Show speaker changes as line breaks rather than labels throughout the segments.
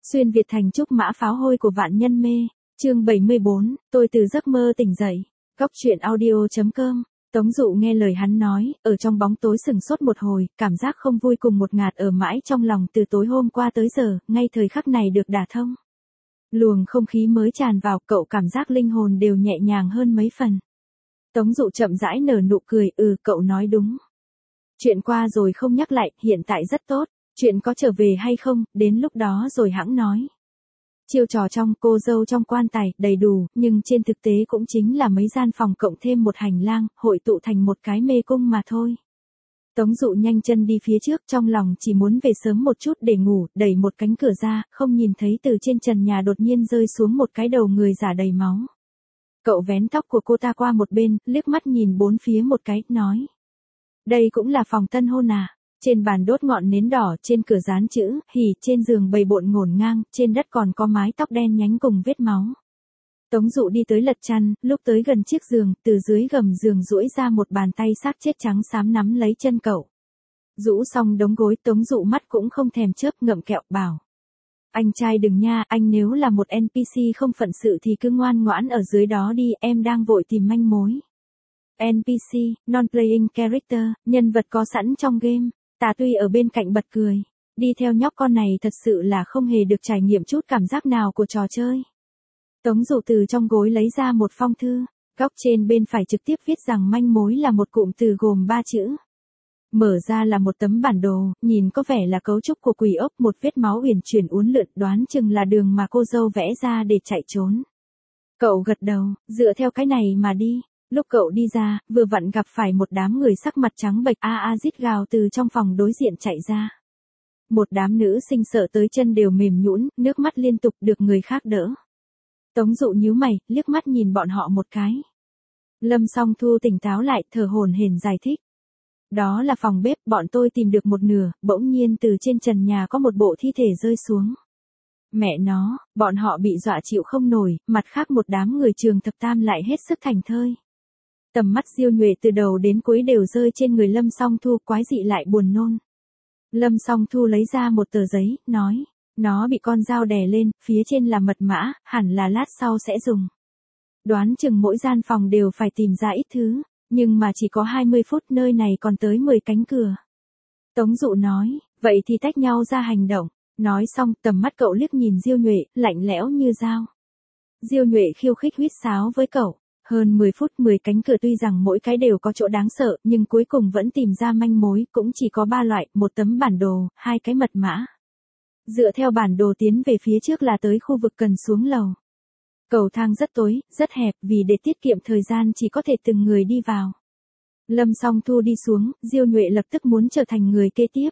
Xuyên Việt thành trúc mã pháo hôi của vạn nhân mê. Chương 74, tôi từ giấc mơ tỉnh dậy. Góc truyện audio.com. Tống Dụ nghe lời hắn nói, ở trong bóng tối sừng sốt một hồi, cảm giác không vui cùng một ngạt ở mãi trong lòng từ tối hôm qua tới giờ, ngay thời khắc này được đả thông. Luồng không khí mới tràn vào, cậu cảm giác linh hồn đều nhẹ nhàng hơn mấy phần. Tống Dụ chậm rãi nở nụ cười, cậu nói đúng. Chuyện qua rồi không nhắc lại, hiện tại rất tốt. Chuyện có trở về hay không, đến lúc đó rồi hẵng nói. Chiêu trò trong cô dâu trong quan tài, đầy đủ, nhưng trên thực tế cũng chính là mấy gian phòng cộng thêm một hành lang, hội tụ thành một cái mê cung mà thôi. Tống Dụ nhanh chân đi phía trước, trong lòng chỉ muốn về sớm một chút để ngủ, đẩy một cánh cửa ra, không nhìn thấy từ trên trần nhà đột nhiên rơi xuống một cái đầu người giả đầy máu. Cậu vén tóc của cô ta qua một bên, liếc mắt nhìn bốn phía một cái, nói. Đây cũng là phòng tân hôn à? Trên bàn đốt ngọn nến đỏ, trên cửa dán chữ, hỉ, trên giường bày bộn ngổn ngang, trên đất còn có mái tóc đen nhánh cùng vết máu. Tống Dụ đi tới lật chăn, lúc tới gần chiếc giường, từ dưới gầm giường duỗi ra một bàn tay xác chết trắng xám nắm lấy chân cậu. Rũ xong đống gối, Tống Dụ mắt cũng không thèm chớp, ngậm kẹo, bảo. Anh trai đừng nha, anh nếu là một NPC không phận sự thì cứ ngoan ngoãn ở dưới đó đi, em đang vội tìm manh mối. NPC, Non-Playing Character, nhân vật có sẵn trong game. Tà Tuy ở bên cạnh bật cười. Đi theo nhóc con này thật sự là không hề được trải nghiệm chút cảm giác nào của trò chơi. Tống Dụ từ trong gối lấy ra một phong thư. Góc trên bên phải trực tiếp viết rằng manh mối là một cụm từ gồm 3 chữ. Mở ra là một tấm bản đồ, nhìn có vẻ là cấu trúc của quỷ ốc, một vết máu uyển chuyển uốn lượn, đoán chừng là đường mà cô dâu vẽ ra để chạy trốn. Cậu gật đầu, dựa theo cái này mà đi. Lúc cậu đi ra, vừa vặn gặp phải một đám người sắc mặt trắng bệch rít gào từ trong phòng đối diện chạy ra. Một đám nữ sinh sợ tới chân đều mềm nhũn, nước mắt liên tục được người khác đỡ. Tống Dụ nhíu mày, liếc mắt nhìn bọn họ một cái. Lâm Song Thu tỉnh táo lại, thở hổn hển giải thích. Đó là phòng bếp, bọn tôi tìm được một nửa, bỗng nhiên từ trên trần nhà có một bộ thi thể rơi xuống. Mẹ nó, bọn họ bị dọa chịu không nổi, mặt khác một đám người trường thập tam lại hết sức thành thơi. Tầm mắt Diêu Nhuệ từ đầu đến cuối đều rơi trên người Lâm Song Thu, quái dị lại buồn nôn. Lâm Song Thu lấy ra một tờ giấy, nói, nó bị con dao đè lên, phía trên là mật mã, hẳn là lát sau sẽ dùng. Đoán chừng mỗi gian phòng đều phải tìm ra ít thứ, nhưng mà chỉ có 20 phút, nơi này còn tới 10 cánh cửa. Tống Dụ nói, vậy thì tách nhau ra hành động. Nói xong, tầm mắt cậu liếc nhìn Diêu Nhuệ, lạnh lẽo như dao. Diêu Nhuệ khiêu khích huýt sáo với cậu. Hơn 10 phút 10 cánh cửa, tuy rằng mỗi cái đều có chỗ đáng sợ, nhưng cuối cùng vẫn tìm ra manh mối, cũng chỉ có 3 loại, một tấm bản đồ, 2 cái mật mã. Dựa theo bản đồ tiến về phía trước là tới khu vực cần xuống lầu. Cầu thang rất tối, rất hẹp, vì để tiết kiệm thời gian chỉ có thể từng người đi vào. Lâm Song Thu đi xuống, Diêu Nhuệ lập tức muốn trở thành người kế tiếp.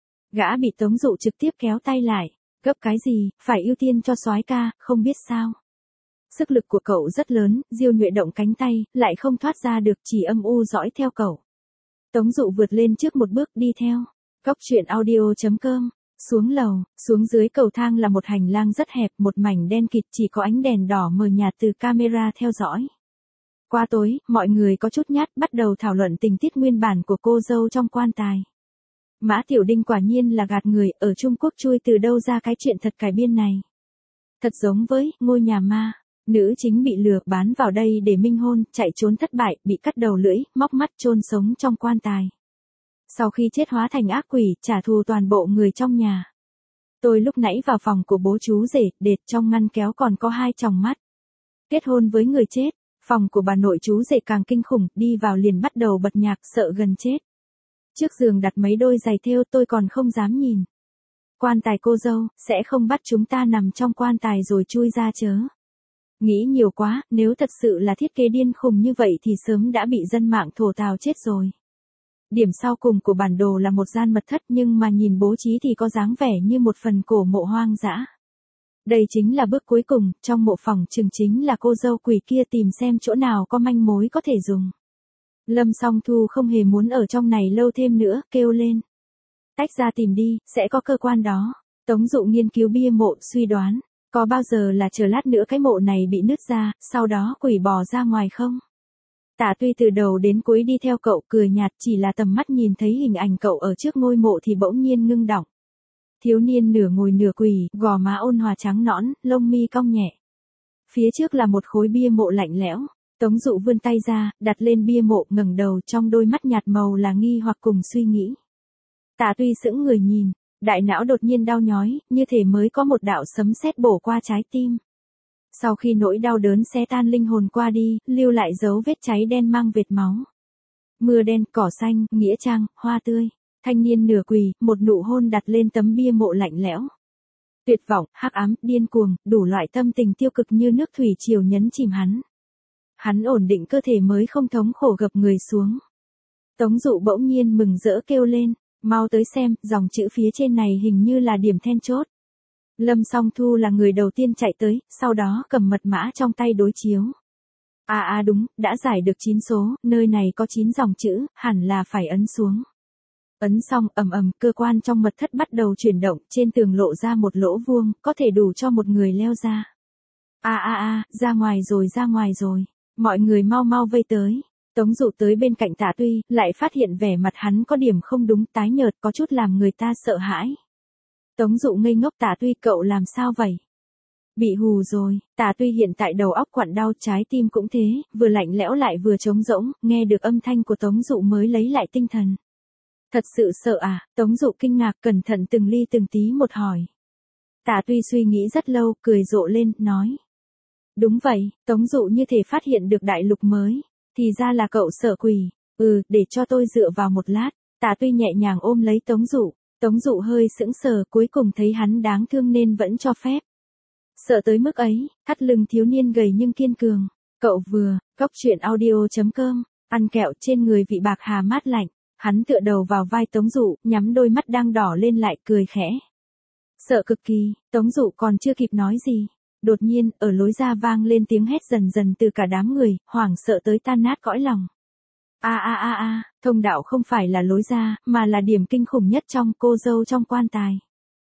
Gã bị Tống Dụ trực tiếp kéo tay lại. Gấp cái gì, phải ưu tiên cho soái ca, không biết sao. Sức lực của cậu rất lớn, Diêu Nhuệ động cánh tay, lại không thoát ra được, chỉ âm u dõi theo cậu. Tống Dụ vượt lên trước một bước đi theo. Góc truyện audio.com. Xuống lầu, xuống dưới cầu thang là một hành lang rất hẹp, một mảnh đen kịt, chỉ có ánh đèn đỏ mờ nhạt từ camera theo dõi. Qua tối, mọi người có chút nhát, bắt đầu thảo luận tình tiết nguyên bản của cô dâu trong quan tài. Mã Tiểu Đinh quả nhiên là gạt người, ở Trung Quốc chui từ đâu ra cái chuyện thật cải biên này. Thật giống với Ngôi Nhà Ma. Nữ chính bị lừa bán vào đây để minh hôn, chạy trốn thất bại, bị cắt đầu lưỡi, móc mắt, chôn sống trong quan tài. Sau khi chết hóa thành ác quỷ, trả thù toàn bộ người trong nhà. Tôi lúc nãy vào phòng của bố chú rể, đệt, trong ngăn kéo còn có 2 tròng mắt. Kết hôn với người chết, phòng của bà nội chú rể càng kinh khủng, đi vào liền bắt đầu bật nhạc, sợ gần chết. Trước giường đặt mấy đôi giày thêu, tôi còn không dám nhìn. Quan tài cô dâu, sẽ không bắt chúng ta nằm trong quan tài rồi chui ra chớ. Nghĩ nhiều quá, nếu thật sự là thiết kế điên khùng như vậy thì sớm đã bị dân mạng thổ tào chết rồi. Điểm sau cùng của bản đồ là một gian mật thất, nhưng mà nhìn bố trí thì có dáng vẻ như một phần cổ mộ hoang dã. Đây chính là bước cuối cùng, trong mộ phòng chừng chính là cô dâu quỷ kia, tìm xem chỗ nào có manh mối có thể dùng. Lâm Song Thu không hề muốn ở trong này lâu thêm nữa, kêu lên. Tách ra tìm đi, sẽ có cơ quan đó. Tống Dụ nghiên cứu bia mộ, suy đoán. Có bao giờ là chờ lát nữa cái mộ này bị nứt ra, sau đó quỷ bò ra ngoài không? Tả Tuy từ đầu đến cuối đi theo cậu, cười nhạt, chỉ là tầm mắt nhìn thấy hình ảnh cậu ở trước ngôi mộ thì bỗng nhiên ngưng đọng. Thiếu niên nửa ngồi nửa quỳ, gò má ôn hòa trắng nõn, lông mi cong nhẹ. Phía trước là một khối bia mộ lạnh lẽo. Tống Dụ vươn tay ra, đặt lên bia mộ, ngẩng đầu, trong đôi mắt nhạt màu là nghi hoặc cùng suy nghĩ. Tả Tuy sững người nhìn, đại não đột nhiên đau nhói, như thể mới có một đạo sấm sét bổ qua trái tim. Sau khi nỗi đau đớn xé tan linh hồn qua đi, lưu lại dấu vết cháy đen mang vệt máu. Mưa đen, cỏ xanh, nghĩa trang, hoa tươi. Thanh niên nửa quỳ, một nụ hôn đặt lên tấm bia mộ lạnh lẽo. Tuyệt vọng, hắc ám, điên cuồng, đủ loại tâm tình tiêu cực như nước thủy triều nhấn chìm hắn. Hắn ổn định cơ thể mới không thống khổ gập người xuống. Tống Dụ bỗng nhiên mừng rỡ kêu lên, mau tới xem, dòng chữ phía trên này hình như là điểm then chốt. Lâm Song Thu là người đầu tiên chạy tới, sau đó cầm mật mã trong tay đối chiếu. Đúng, đã giải được 9 số, nơi này có 9 dòng chữ, hẳn là phải ấn xuống. Ấn xong, cơ quan trong mật thất bắt đầu chuyển động, trên tường lộ ra một lỗ vuông, có thể đủ cho một người leo ra. Ra ngoài rồi, mọi người mau mau vây tới. Tống Dụ tới bên cạnh Tả Tuy, lại phát hiện vẻ mặt hắn có điểm không đúng, tái nhợt, có chút làm người ta sợ hãi. Tống Dụ ngây ngốc, Tả Tuy cậu làm sao vậy? Bị hù rồi. Tả Tuy hiện tại đầu óc quặn đau, trái tim cũng thế, vừa lạnh lẽo lại vừa trống rỗng, nghe được âm thanh của Tống Dụ mới lấy lại tinh thần. Thật sự sợ à? Tống Dụ kinh ngạc, cẩn thận từng ly từng tí một hỏi. Tả Tuy suy nghĩ rất lâu, cười rộ lên, nói. Đúng vậy, Tống Dụ như thể phát hiện được đại lục mới. Thì ra là cậu sợ quỷ. Để cho tôi dựa vào một lát. Tả Tuy nhẹ nhàng ôm lấy Tống Dụ. Tống Dụ hơi sững sờ, cuối cùng thấy hắn đáng thương nên vẫn cho phép. Sợ tới mức ấy, thắt lưng thiếu niên gầy nhưng kiên cường. Cậu vừa, Cóc Truyện Audio.com, ăn kẹo trên người vị bạc hà mát lạnh. Hắn tựa đầu vào vai Tống Dụ, nhắm đôi mắt đang đỏ lên lại cười khẽ. Sợ cực kỳ, Tống Dụ còn chưa kịp nói gì. Đột nhiên, ở lối ra vang lên tiếng hét dần dần từ cả đám người, hoảng sợ tới tan nát cõi lòng. Thông đạo không phải là lối ra, mà là điểm kinh khủng nhất trong cô dâu trong quan tài.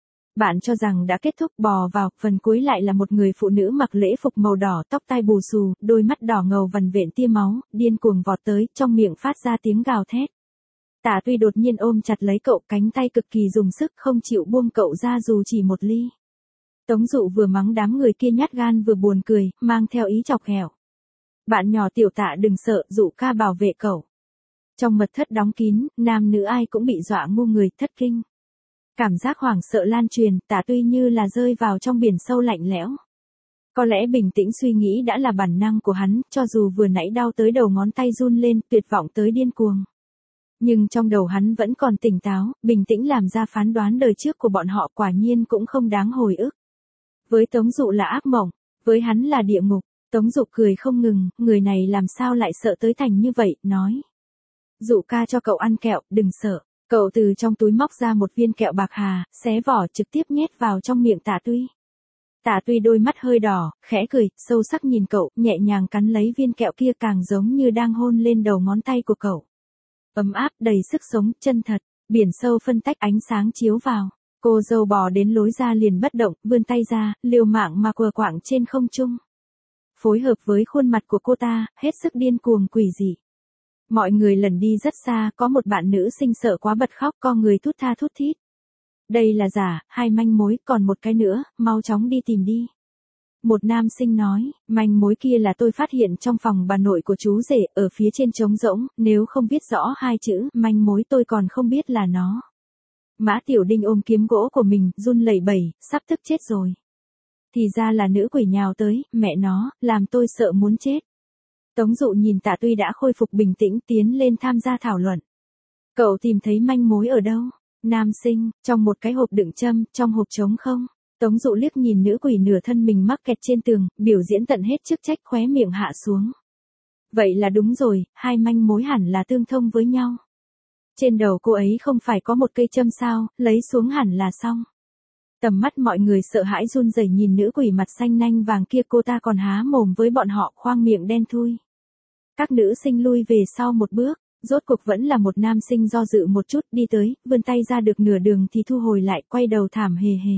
Bạn cho rằng đã kết thúc, bò vào, phần cuối lại là một người phụ nữ mặc lễ phục màu đỏ, tóc tai bù xù, đôi mắt đỏ ngầu vằn vện tia máu, điên cuồng vọt tới, trong miệng phát ra tiếng gào thét. Tả Tuy đột nhiên ôm chặt lấy cậu, cánh tay cực kỳ dùng sức, không chịu buông cậu ra dù chỉ một ly. Tống Dụ vừa mắng đám người kia nhát gan vừa buồn cười, mang theo ý chọc ghẹo. Bạn nhỏ tiểu Tạ đừng sợ, Dụ ca bảo vệ cậu. Trong mật thất đóng kín, nam nữ ai cũng bị dọa ngu người, thất kinh. Cảm giác hoảng sợ lan truyền, Tả Tuy như là rơi vào trong biển sâu lạnh lẽo. Có lẽ bình tĩnh suy nghĩ đã là bản năng của hắn, cho dù vừa nãy đau tới đầu ngón tay run lên, tuyệt vọng tới điên cuồng. Nhưng trong đầu hắn vẫn còn tỉnh táo, bình tĩnh làm ra phán đoán đời trước của bọn họ, quả nhiên cũng không đáng hồi ức. Với Tống Dụ là ác mộng, với hắn là địa ngục. Tống Dụ cười không ngừng, người này làm sao lại sợ tới thành như vậy, nói. Dụ ca cho cậu ăn kẹo, đừng sợ. Cậu từ trong túi móc ra một viên kẹo bạc hà, xé vỏ trực tiếp nhét vào trong miệng Tả Tuy. Tả Tuy đôi mắt hơi đỏ, khẽ cười, sâu sắc nhìn cậu, nhẹ nhàng cắn lấy viên kẹo kia, càng giống như đang hôn lên đầu ngón tay của cậu. Ấm áp, đầy sức sống, chân thật, biển sâu phân tách, ánh sáng chiếu vào. Cô dâu bò đến lối ra liền bất động, vươn tay ra, liều mạng mà quờ quạng trên không trung. Phối hợp với khuôn mặt của cô ta, hết sức điên cuồng quỷ dị. Mọi người lần đi rất xa, có một bạn nữ sinh sợ quá bật khóc, co người thút tha thút thít. Đây là giả, hai manh mối, còn một cái nữa, mau chóng đi tìm đi. Một nam sinh nói, manh mối kia là tôi phát hiện trong phòng bà nội của chú rể, ở phía trên trống rỗng, nếu không viết rõ hai chữ, manh mối tôi còn không biết là nó. Mã Tiểu Đinh ôm kiếm gỗ của mình, run lẩy bẩy, sắp tức chết rồi. Thì ra là nữ quỷ nhào tới, mẹ nó, làm tôi sợ muốn chết. Tống Dụ nhìn Tả Tuy đã khôi phục bình tĩnh, tiến lên tham gia thảo luận. Cậu tìm thấy manh mối ở đâu? Nam sinh, trong một cái hộp đựng châm, trong hộp trống không? Tống Dụ liếc nhìn nữ quỷ nửa thân mình mắc kẹt trên tường, biểu diễn tận hết chức trách, khóe miệng hạ xuống. Vậy là đúng rồi, hai manh mối hẳn là tương thông với nhau. Trên đầu cô ấy không phải có một cây châm sao, lấy xuống hẳn là xong. Tầm mắt mọi người sợ hãi run rẩy nhìn nữ quỷ mặt xanh nanh vàng kia, cô ta còn há mồm với bọn họ, khoang miệng đen thui. Các nữ sinh lui về sau một bước, rốt cuộc vẫn là một nam sinh do dự một chút, đi tới, vươn tay ra được nửa đường thì thu hồi lại, quay đầu thảm hề hề.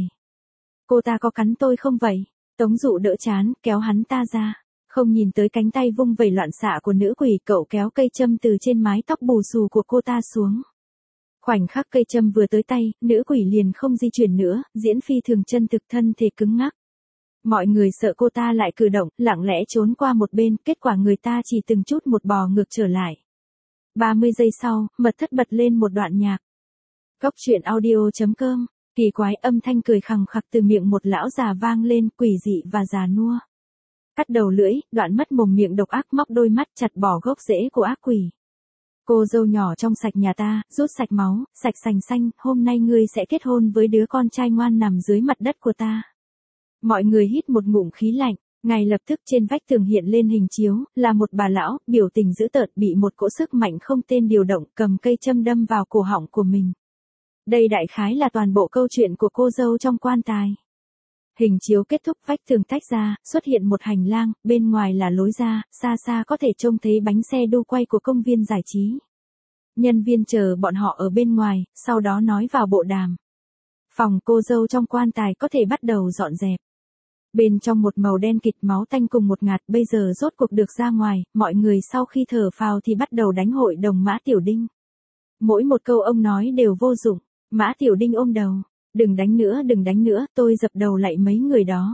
Cô ta có cắn tôi không vậy? Tống Dụ đỡ chán, kéo hắn ta ra. Không nhìn tới cánh tay vung vẩy loạn xạ của nữ quỷ, cậu kéo cây châm từ trên mái tóc bù xù của cô ta xuống. Khoảnh khắc cây châm vừa tới tay, nữ quỷ liền không di chuyển nữa, diễn phi thường chân thực, thân thể cứng ngắc. Mọi người sợ cô ta lại cử động, lặng lẽ trốn qua một bên, kết quả người ta chỉ từng chút một bò ngược trở lại. 30 giây sau, mật thất bật lên một đoạn nhạc. Góc truyện audio.com, kỳ quái âm thanh cười khằng khặc từ miệng một lão già vang lên, quỷ dị và già nua. Cắt đầu lưỡi, đoạn mất mồm miệng độc ác, móc đôi mắt, chặt bỏ gốc rễ của ác quỷ. Cô dâu nhỏ trong sạch nhà ta, rút sạch máu, sạch sành xanh, hôm nay ngươi sẽ kết hôn với đứa con trai ngoan nằm dưới mặt đất của ta. Mọi người hít một ngụm khí lạnh, ngay lập tức trên vách tường hiện lên hình chiếu, là một bà lão, biểu tình dữ tợn, bị một cỗ sức mạnh không tên điều động, cầm cây châm đâm vào cổ họng của mình. Đây đại khái là toàn bộ câu chuyện của cô dâu trong quan tài. Hình chiếu kết thúc, vách tường tách ra, xuất hiện một hành lang, bên ngoài là lối ra, xa xa có thể trông thấy bánh xe đu quay của công viên giải trí. Nhân viên chờ bọn họ ở bên ngoài, sau đó nói vào bộ đàm. Phòng cô dâu trong quan tài có thể bắt đầu dọn dẹp. Bên trong một màu đen kịt, máu tanh cùng một ngạt, bây giờ rốt cuộc được ra ngoài, mọi người sau khi thở phào thì bắt đầu đánh hội đồng Mã Tiểu Đinh. Mỗi một câu ông nói đều vô dụng, Mã Tiểu Đinh ôm đầu. Đừng đánh nữa, tôi dập đầu lạy mấy người đó.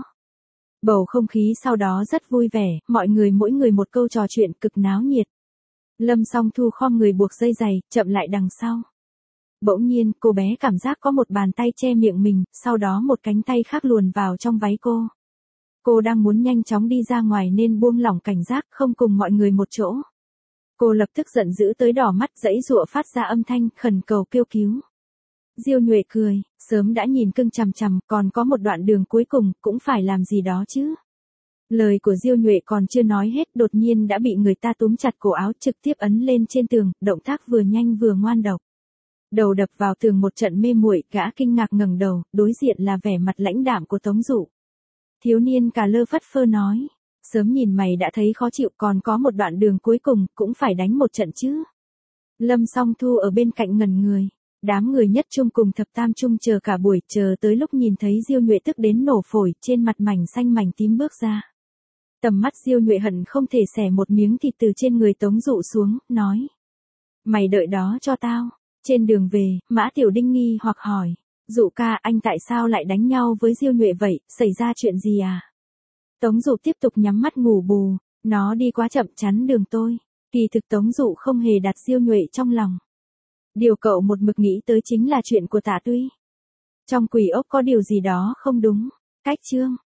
Bầu không khí sau đó rất vui vẻ, mọi người mỗi người một câu trò chuyện cực náo nhiệt. Lâm Song Thu khom người buộc dây giày, chậm lại đằng sau. Bỗng nhiên, cô bé cảm giác có một bàn tay che miệng mình, sau đó một cánh tay khác luồn vào trong váy cô. Cô đang muốn nhanh chóng đi ra ngoài nên buông lỏng cảnh giác, không cùng mọi người một chỗ. Cô lập tức giận dữ tới đỏ mắt, giãy giụa phát ra âm thanh, khẩn cầu kêu cứu. Diêu Nhuệ cười, sớm đã nhìn cưng chằm chằm, còn có một đoạn đường cuối cùng, cũng phải làm gì đó chứ. Lời của Diêu Nhuệ còn chưa nói hết, đột nhiên đã bị người ta túm chặt cổ áo, trực tiếp ấn lên trên tường, động tác vừa nhanh vừa ngoan độc. Đầu đập vào tường một trận mê muội, gã kinh ngạc ngẩng đầu, đối diện là vẻ mặt lãnh đạm của Tống Dụ. Thiếu niên cà lơ phất phơ nói, sớm nhìn mày đã thấy khó chịu, còn có một đoạn đường cuối cùng, cũng phải đánh một trận chứ. Lâm Song Thu ở bên cạnh ngẩn người. Đám người nhất trung cùng thập tam trung chờ cả buổi, chờ tới lúc nhìn thấy Diêu Nhuệ tức đến nổ phổi, trên mặt mảnh xanh mảnh tím bước ra. Tầm mắt Diêu Nhuệ hận không thể xẻ một miếng thịt từ trên người Tống Dụ xuống, nói. Mày đợi đó cho tao. Trên đường về, Mã Tiểu Đinh nghi hoặc hỏi. Dụ ca, anh tại sao lại đánh nhau với Diêu Nhuệ vậy, xảy ra chuyện gì à? Tống Dụ tiếp tục nhắm mắt ngủ bù, nó đi quá chậm chắn đường tôi. Kỳ thực Tống Dụ không hề đặt Diêu Nhuệ trong lòng. Điều cậu một mực nghĩ tới chính là chuyện của Tạ Tuy. Trong quỷ ốc có điều gì đó không đúng. Cách chương